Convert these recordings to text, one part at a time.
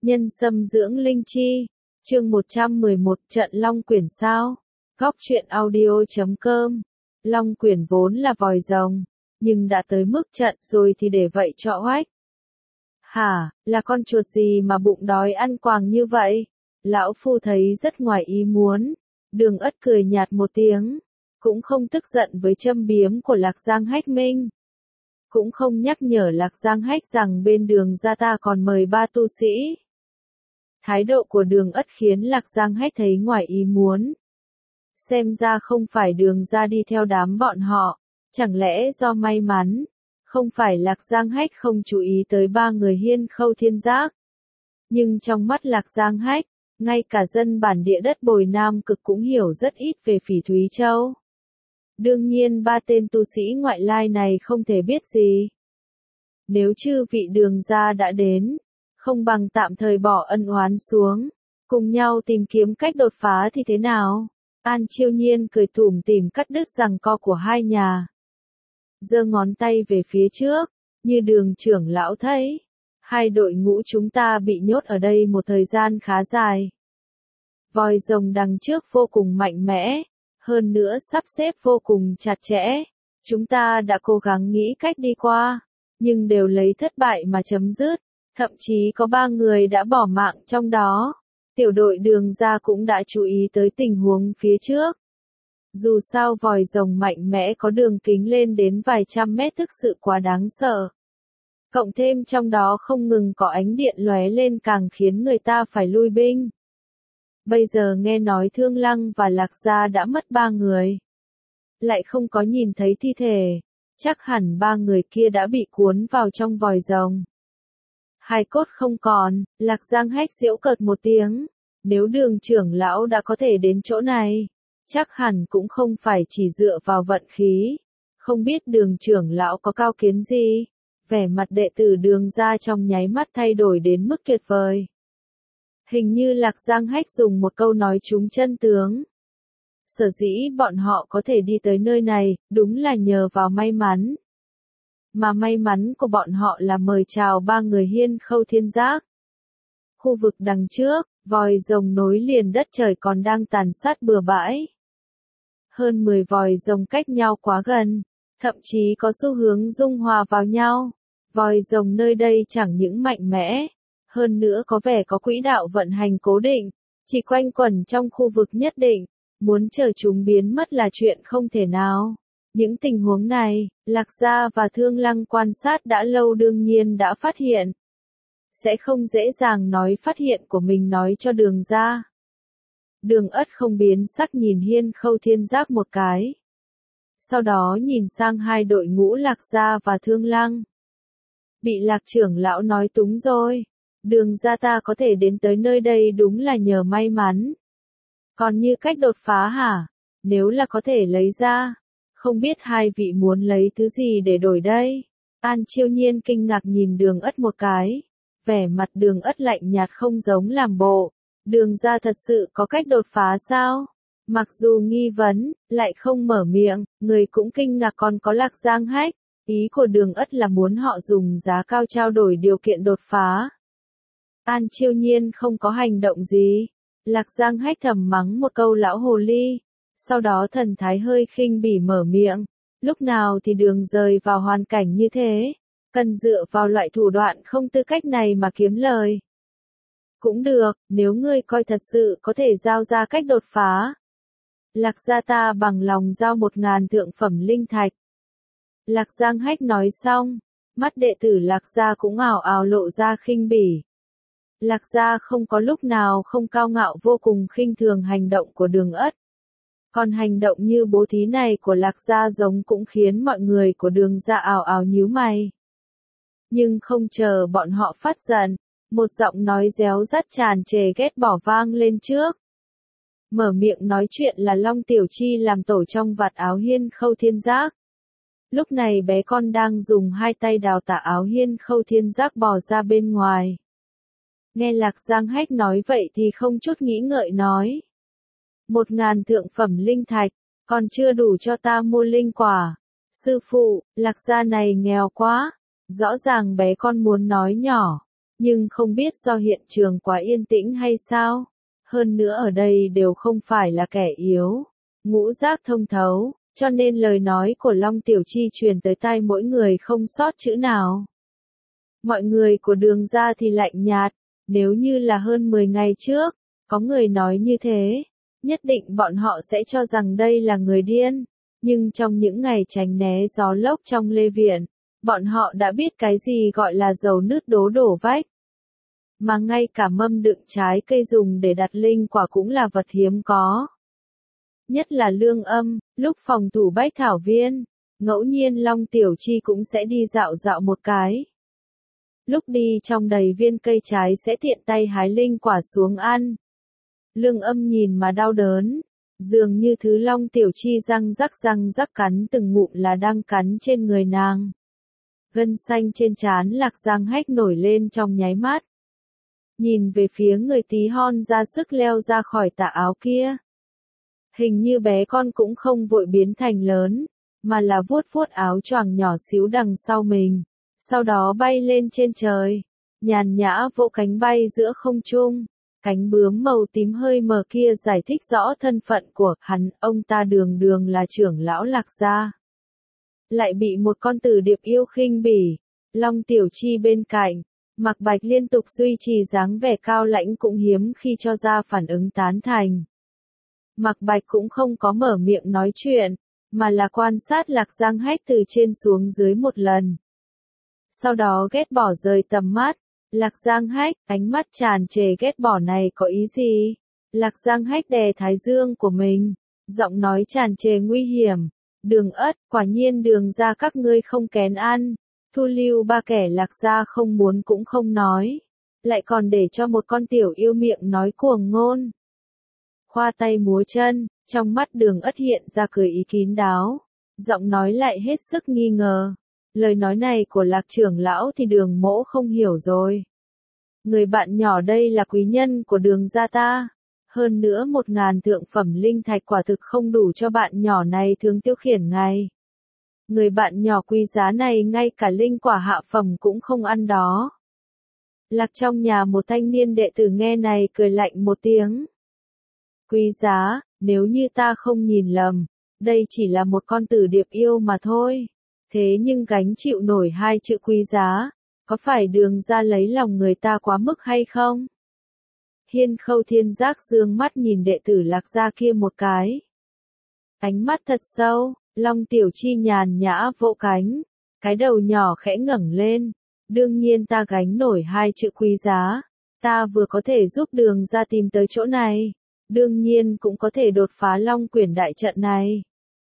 Nhân xâm dưỡng linh chi. Chương 111 Trận Long Quyển sao? Góc truyện audio.com. Long Quyển vốn là vòi rồng, nhưng đã tới mức trận rồi thì để vậy cho oách. Hả, là con chuột gì mà bụng đói ăn quàng như vậy? Lão phu thấy rất ngoài ý muốn. Đường Ất cười nhạt một tiếng, cũng không tức giận với châm biếm của Lạc Giang Hách Minh. Cũng không nhắc nhở Lạc Giang Hách rằng bên Đường gia ta còn mời 3 tu sĩ. Thái độ của Đường Ất khiến Lạc Giang Hách thấy ngoài ý muốn. Xem ra không phải Đường gia đi theo đám bọn họ, chẳng lẽ do may mắn, không phải Lạc Giang Hách không chú ý tới 3 người Hiên Khâu Thiên Giác. Nhưng trong mắt Lạc Giang Hách, ngay cả dân bản địa đất Bồi Nam Cực cũng hiểu rất ít về Phỉ Thúy Châu. Đương nhiên 3 tên tu sĩ ngoại lai này không thể biết gì. Nếu chư vị Đường gia đã đến, không bằng tạm thời bỏ ân oán xuống, cùng nhau tìm kiếm cách đột phá thì thế nào? An Chiêu Nhiên cười tủm tỉm cắt đứt giằng co của hai nhà. Giơ ngón tay về phía trước, như Đường trưởng lão thấy. Hai đội ngũ chúng ta bị nhốt ở đây một thời gian khá dài. Vòi rồng đằng trước vô cùng mạnh mẽ, hơn nữa sắp xếp vô cùng chặt chẽ. Chúng ta đã cố gắng nghĩ cách đi qua, nhưng đều lấy thất bại mà chấm dứt. Thậm chí có 3 người đã bỏ mạng trong đó. Tiểu đội Đường gia cũng đã chú ý tới tình huống phía trước. Dù sao vòi rồng mạnh mẽ có đường kính lên đến vài trăm mét thực sự quá đáng sợ. Cộng thêm trong đó không ngừng có ánh điện lóe lên càng khiến người ta phải lui binh. Bây giờ nghe nói Thương Lăng và Lạc Gia đã mất 3 người. Lại không có nhìn thấy thi thể. Chắc hẳn 3 người kia đã bị cuốn vào trong vòi rồng. Hai cốt không còn, Lạc Giang Hách giễu cợt một tiếng. Nếu Đường trưởng lão đã có thể đến chỗ này, chắc hẳn cũng không phải chỉ dựa vào vận khí. Không biết Đường trưởng lão có cao kiến gì? Vẻ mặt đệ tử Đường gia trong nháy mắt thay đổi đến mức tuyệt vời. Hình như Lạc Giang Hách dùng một câu nói trúng chân tướng. Sở dĩ bọn họ có thể đi tới nơi này, đúng là nhờ vào may mắn. Mà may mắn của bọn họ là mời chào 3 người Hiên Khâu Thiên Giác. Khu vực đằng trước, vòi rồng nối liền đất trời còn đang tàn sát bừa bãi. Hơn 10 vòi rồng cách nhau quá gần, thậm chí có xu hướng dung hòa vào nhau. Vòi rồng nơi đây chẳng những mạnh mẽ, hơn nữa có vẻ có quỹ đạo vận hành cố định, chỉ quanh quẩn trong khu vực nhất định, muốn chờ chúng biến mất là chuyện không thể nào. Những tình huống này, Lạc Gia và Thương Lăng quan sát đã lâu đương nhiên đã phát hiện. Sẽ không dễ dàng nói phát hiện của mình nói cho Đường gia. Đường Ất không biến sắc nhìn Hiên Khâu Thiên Giác một cái. Sau đó nhìn sang hai đội ngũ Lạc Gia và Thương Lăng. Bị Lạc trưởng lão nói túng rồi. Đường gia ta có thể đến tới nơi đây đúng là nhờ may mắn. Còn như cách đột phá hả? Nếu là có thể lấy ra. Không biết hai vị muốn lấy thứ gì để đổi đây? An Chiêu Nhiên kinh ngạc nhìn Đường Ất một cái. Vẻ mặt Đường Ất lạnh nhạt không giống làm bộ. Đường gia thật sự có cách đột phá sao? Mặc dù nghi vấn, lại không mở miệng, người cũng kinh ngạc còn có Lạc Giang Hách. Ý của Đường Ất là muốn họ dùng giá cao trao đổi điều kiện đột phá. An Chiêu Nhiên không có hành động gì. Lạc Giang Hách thầm mắng một câu lão hồ ly. Sau đó thần thái hơi khinh bỉ mở miệng. Lúc nào thì Đường rời vào hoàn cảnh như thế. Cần dựa vào loại thủ đoạn không tư cách này mà kiếm lời. Cũng được, nếu ngươi coi thật sự có thể giao ra cách đột phá. Lạc gia ta bằng lòng giao 1000 thượng phẩm linh thạch. Lạc Giang Hách nói xong, mắt đệ tử Lạc gia cũng ảo ảo lộ ra khinh bỉ. Lạc gia không có lúc nào không cao ngạo vô cùng khinh thường hành động của Đường Ất. Còn hành động như bố thí này của Lạc gia giống cũng khiến mọi người của Đường gia ảo ảo nhíu mày. Nhưng không chờ bọn họ phát giận, một giọng nói réo rắt tràn trề ghét bỏ vang lên trước. Mở miệng nói chuyện là Long Tiểu Chi làm tổ trong vạt áo Hiên Khâu Thiên Giác. Lúc này bé con đang dùng hai tay đào tả áo Hiên Khâu Thiên Giác bò ra bên ngoài. Nghe Lạc Giang Hách nói vậy thì không chút nghĩ ngợi nói. 1000 thượng phẩm linh thạch, còn chưa đủ cho ta mua linh quả. Sư phụ, Lạc gia này nghèo quá. Rõ ràng bé con muốn nói nhỏ, Nhưng không biết do hiện trường quá yên tĩnh hay sao? Hơn nữa ở đây đều không phải là kẻ yếu, ngũ giác thông thấu, cho nên lời nói của Long Tiểu Chi truyền tới tai mỗi người không sót chữ nào. Mọi người của Đường gia thì lạnh nhạt, nếu như là hơn 10 ngày trước, có người nói như thế, nhất định bọn họ sẽ cho rằng đây là người điên, nhưng trong những ngày tránh né gió lốc trong Lê Viện, bọn họ đã biết cái gì gọi là dầu nứt đổ vách. Mà ngay cả mâm đựng trái cây dùng để đặt linh quả cũng là vật hiếm có. Nhất là Lương Âm, lúc phòng thủ Bách Thảo Viên, ngẫu nhiên Long Tiểu Chi cũng sẽ đi dạo một cái. Lúc đi trong đầy viên cây trái sẽ tiện tay hái linh quả xuống ăn. Lương Âm nhìn mà đau đớn, dường như thứ Long Tiểu Chi răng rắc cắn từng ngụm là đang cắn trên người nàng. Gân xanh trên trán Lạc Giang Hách nổi lên trong nháy mắt. Nhìn về phía người tí hon ra sức leo ra khỏi tà áo kia. Hình như bé con cũng không vội biến thành lớn, mà là vuốt áo choàng nhỏ xíu đằng sau mình, sau đó bay lên trên trời, nhàn nhã vỗ cánh bay giữa không trung. Cánh bướm màu tím hơi mờ kia giải thích rõ thân phận của hắn, ông ta đường là trưởng lão Lạc gia. Lại bị một con tử điệp yêu khinh bỉ. Long Tiểu Chi bên cạnh, Mạc Bạch liên tục duy trì dáng vẻ cao lãnh cũng hiếm khi cho ra phản ứng tán thành. Mạc Bạch cũng không có mở miệng nói chuyện, mà là quan sát Lạc Giang Hách từ trên xuống dưới một lần. Sau đó ghét bỏ rời tầm mắt. Lạc Giang Hách, ánh mắt tràn trề ghét bỏ này có ý gì? Lạc Giang Hách đè thái dương của mình, giọng nói tràn trề nguy hiểm. Đường Ất, quả nhiên Đường gia các ngươi không kén ăn. Thu lưu ba kẻ Lạc gia không muốn cũng không nói. Lại còn để cho một con tiểu yêu miệng nói cuồng ngôn. Khoa tay múa chân, trong mắt Đường Ất hiện ra cười ý kín đáo. Giọng nói lại hết sức nghi ngờ. Lời nói này của Lạc trưởng lão thì Đường mỗ không hiểu rồi. Người bạn nhỏ đây là quý nhân của Đường gia ta. Hơn nữa 1000 thượng phẩm linh thạch quả thực không đủ cho bạn nhỏ này thường tiêu khiển ngày. Người bạn nhỏ quý giá này ngay cả linh quả hạ phẩm cũng không ăn đó. Lạc trong nhà một thanh niên đệ tử nghe này cười lạnh một tiếng. Quý giá, nếu như ta không nhìn lầm, đây chỉ là một con tử điệp yêu mà thôi. Thế nhưng gánh chịu nổi 2 chữ quý giá, có phải Đường gia lấy lòng người ta quá mức hay không? Hiên Khâu Thiên Giác dương mắt nhìn đệ tử Lạc gia kia một cái. Ánh mắt thật sâu, Long Tiểu Chi nhàn nhã vỗ cánh, cái đầu nhỏ khẽ ngẩng lên. Đương nhiên ta gánh nổi 2 chữ quý giá, ta vừa có thể giúp Đường gia tìm tới chỗ này, đương nhiên cũng có thể đột phá Long Quyển đại trận này.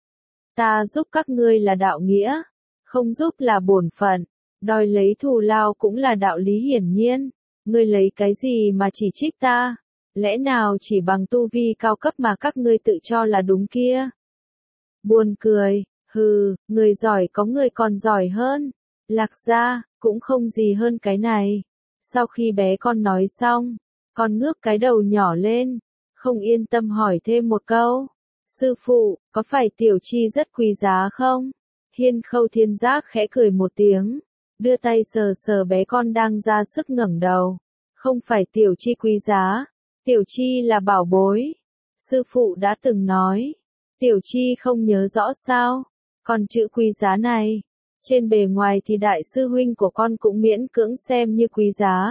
Ta giúp các ngươi là đạo nghĩa, không giúp là bổn phận, đòi lấy thù lao cũng là đạo lý hiển nhiên. Ngươi lấy cái gì mà chỉ trích ta? Lẽ nào chỉ bằng tu vi cao cấp mà các ngươi tự cho là đúng kia? Buồn cười, hừ, người giỏi có người còn giỏi hơn. Lạc gia, cũng không gì hơn cái này. Sau khi bé con nói xong, con ngước cái đầu nhỏ lên, không yên tâm hỏi thêm một câu. Sư phụ, có phải Tiểu Chi rất quý giá không? Hiên Khâu Thiên Giác khẽ cười một tiếng, đưa tay sờ bé con đang ra sức ngẩng đầu. Không phải Tiểu Chi quý giá, Tiểu Chi là bảo bối. Sư phụ đã từng nói, Tiểu Chi không nhớ rõ sao, còn chữ quý giá này, trên bề ngoài thì đại sư huynh của con cũng miễn cưỡng xem như quý giá.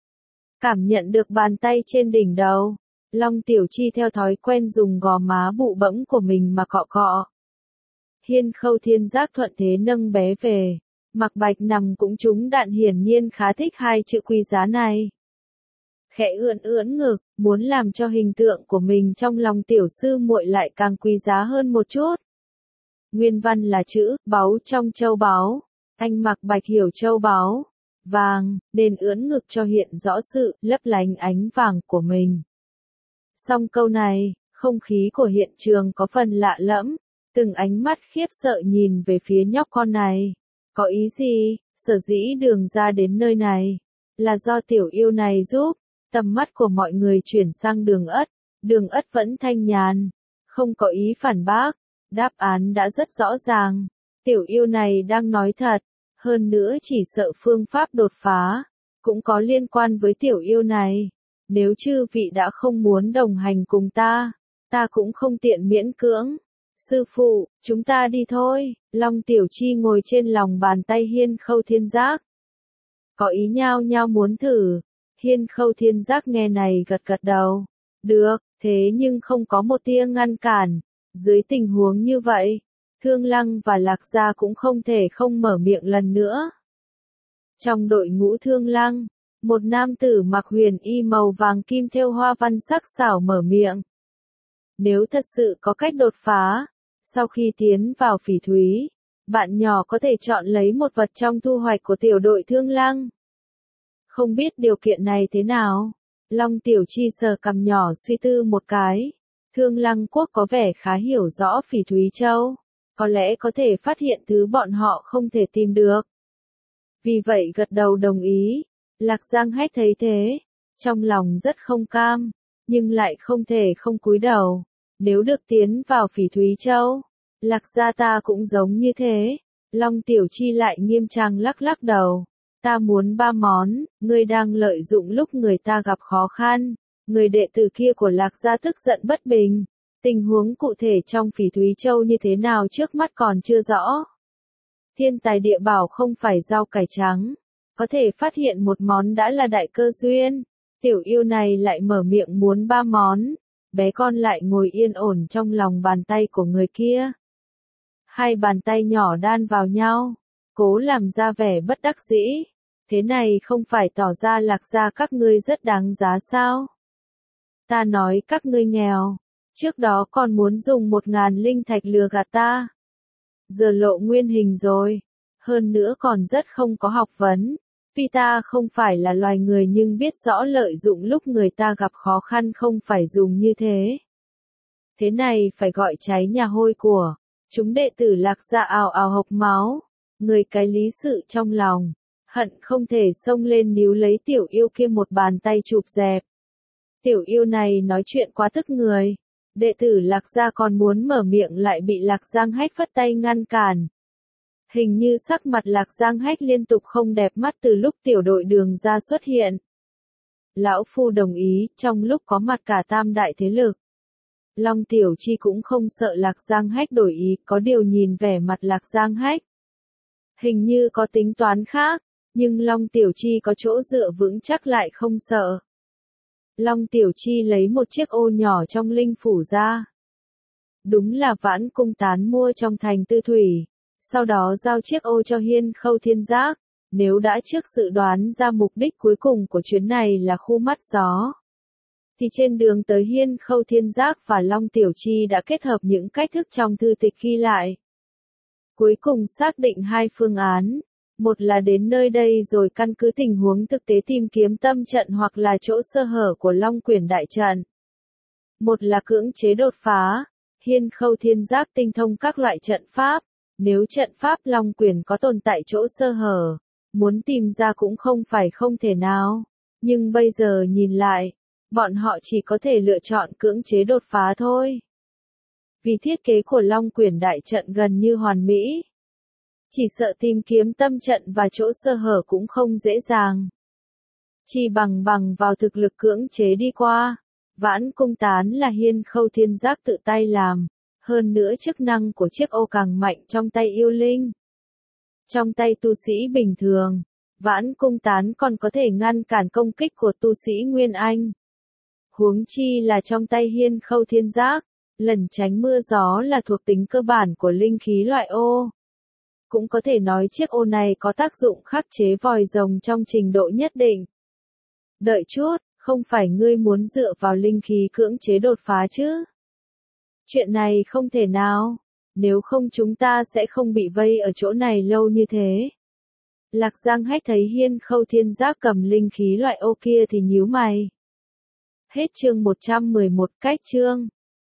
Cảm nhận được bàn tay trên đỉnh đầu, Long Tiểu Chi theo thói quen dùng gò má bụ bẫm của mình mà cọ cọ. Hiên Khâu Thiên Giác thuận thế nâng bé về, Mạc Bạch nằm cũng trúng đạn hiển nhiên khá thích 2 chữ quý giá này. Khẽ ưỡn ngực, muốn làm cho hình tượng của mình trong lòng tiểu sư muội lại càng quý giá hơn một chút. Nguyên văn là chữ, báu trong châu báu. Anh Mạc Bạch hiểu châu báu, vàng, nên ưỡn ngực cho hiện rõ sự, lấp lánh ánh vàng của mình. Xong câu này, không khí của hiện trường có phần lạ lẫm, từng ánh mắt khiếp sợ nhìn về phía nhóc con này. Có ý gì, sở dĩ Đường gia đến nơi này, là do tiểu yêu này giúp. Tầm mắt của mọi người chuyển sang Đường Ất vẫn thanh nhàn, không có ý phản bác, đáp án đã rất rõ ràng, tiểu yêu này đang nói thật, hơn nữa chỉ sợ phương pháp đột phá, cũng có liên quan với tiểu yêu này. Nếu chư vị đã không muốn đồng hành cùng ta cũng không tiện miễn cưỡng. Sư phụ, chúng ta đi thôi. Long Tiểu Chi ngồi trên lòng bàn tay Hiên Khâu Thiên Giác. Có ý nhao nhao muốn thử. Hiên Khâu Thiên Giác nghe này gật gật đầu. Được, thế nhưng không có một tia ngăn cản. Dưới tình huống như vậy, Thương Lăng và Lạc Gia cũng không thể không mở miệng lần nữa. Trong đội ngũ Thương Lăng, một nam tử mặc huyền y màu vàng kim thêu hoa văn sắc sảo mở miệng. Nếu thật sự có cách đột phá, sau khi tiến vào phỉ thúy, bạn nhỏ có thể chọn lấy một vật trong thu hoạch của tiểu đội Thương Lăng. Không biết điều kiện này thế nào? Long Tiểu Chi sờ cằm nhỏ suy tư một cái. Thương Lăng quốc có vẻ khá hiểu rõ phỉ thúy châu. Có lẽ có thể phát hiện thứ bọn họ không thể tìm được. Vì vậy gật đầu đồng ý. Lạc Giang Hách thấy thế, trong lòng rất không cam, nhưng lại không thể không cúi đầu. Nếu được tiến vào phỉ thúy châu, Lạc gia ta cũng giống như thế. Long Tiểu Chi lại nghiêm trang lắc lắc đầu. Ta muốn 3 món, ngươi đang lợi dụng lúc người ta gặp khó khăn. Người đệ tử kia của Lạc gia tức giận bất bình. Tình huống cụ thể trong phỉ thúy châu như thế nào trước mắt còn chưa rõ. Thiên tài địa bảo không phải rau cải trắng. Có thể phát hiện một món đã là đại cơ duyên. Tiểu yêu này lại mở miệng muốn 3 món. Bé con lại ngồi yên ổn trong lòng bàn tay của người kia. Hai bàn tay nhỏ đan vào nhau, cố làm ra vẻ bất đắc dĩ. Thế này không phải tỏ ra Lạc gia các ngươi rất đáng giá sao? Ta nói các ngươi nghèo, trước đó còn muốn dùng 1000 linh thạch lừa gạt ta. Giờ lộ nguyên hình rồi, hơn nữa còn rất không có học vấn. Vì ta không phải là loài người nhưng biết rõ lợi dụng lúc người ta gặp khó khăn không phải dùng như thế. Thế này phải gọi cháy nhà hôi của. Chúng đệ tử Lạc gia ào ào hộc máu. Người cái lý sự trong lòng. Hận không thể xông lên níu lấy tiểu yêu kia một bàn tay chụp dẹp. Tiểu yêu này nói chuyện quá tức người. Đệ tử Lạc gia còn muốn mở miệng lại bị Lạc Giang Hách phất tay ngăn cản. Hình như sắc mặt Lạc Giang Hách liên tục không đẹp mắt từ lúc tiểu đội Đường gia xuất hiện. Lão Phu đồng ý, trong lúc có mặt cả tam đại thế lực. Long Tiểu Chi cũng không sợ Lạc Giang Hách đổi ý, có điều nhìn vẻ mặt Lạc Giang Hách. Hình như có tính toán khác, nhưng Long Tiểu Chi có chỗ dựa vững chắc lại không sợ. Long Tiểu Chi lấy một chiếc ô nhỏ trong linh phủ ra. Đúng là Vãn Cung Tán mua trong thành Tư Thủy, sau đó giao chiếc ô cho Hiên Khâu Thiên Giác. Nếu đã trước dự đoán ra mục đích cuối cùng của chuyến này là khu mắt gió, thì trên đường tới Hiên Khâu Thiên Giác và Long Tiểu Chi đã kết hợp những cách thức trong thư tịch ghi lại. Cuối cùng xác định 2 phương án. Một là đến nơi đây rồi căn cứ tình huống thực tế tìm kiếm tâm trận hoặc là chỗ sơ hở của Long Quyển đại trận. Một là cưỡng chế đột phá. Hiên Khâu Thiên Giác tinh thông các loại trận pháp. Nếu trận pháp Long Quyển có tồn tại chỗ sơ hở, muốn tìm ra cũng không phải không thể nào. Nhưng bây giờ nhìn lại, bọn họ chỉ có thể lựa chọn cưỡng chế đột phá thôi. Vì thiết kế của Long Quyển đại trận gần như hoàn mỹ. Chỉ sợ tìm kiếm tâm trận và chỗ sơ hở cũng không dễ dàng. Chỉ bằng vào thực lực cưỡng chế đi qua. Vãn Cung Tán là Hiên Khâu Thiên Giác tự tay làm. Hơn nữa chức năng của chiếc ô càng mạnh trong tay yêu linh. Trong tay tu sĩ bình thường, Vãn Cung Tán còn có thể ngăn cản công kích của tu sĩ Nguyên Anh. Huống chi là trong tay Hiên Khâu Thiên Giác, lần tránh mưa gió là thuộc tính cơ bản của linh khí loại ô. Cũng có thể nói chiếc ô này có tác dụng khắc chế vòi rồng trong trình độ nhất định. Đợi chút, không phải ngươi muốn dựa vào linh khí cưỡng chế đột phá chứ? Chuyện này không thể nào, nếu không chúng ta sẽ không bị vây ở chỗ này lâu như thế. Lạc Giang Hách thấy Hiên Khâu Thiên Giác cầm linh khí loại ô kia thì nhíu mày. Hết chương 111 cách chương.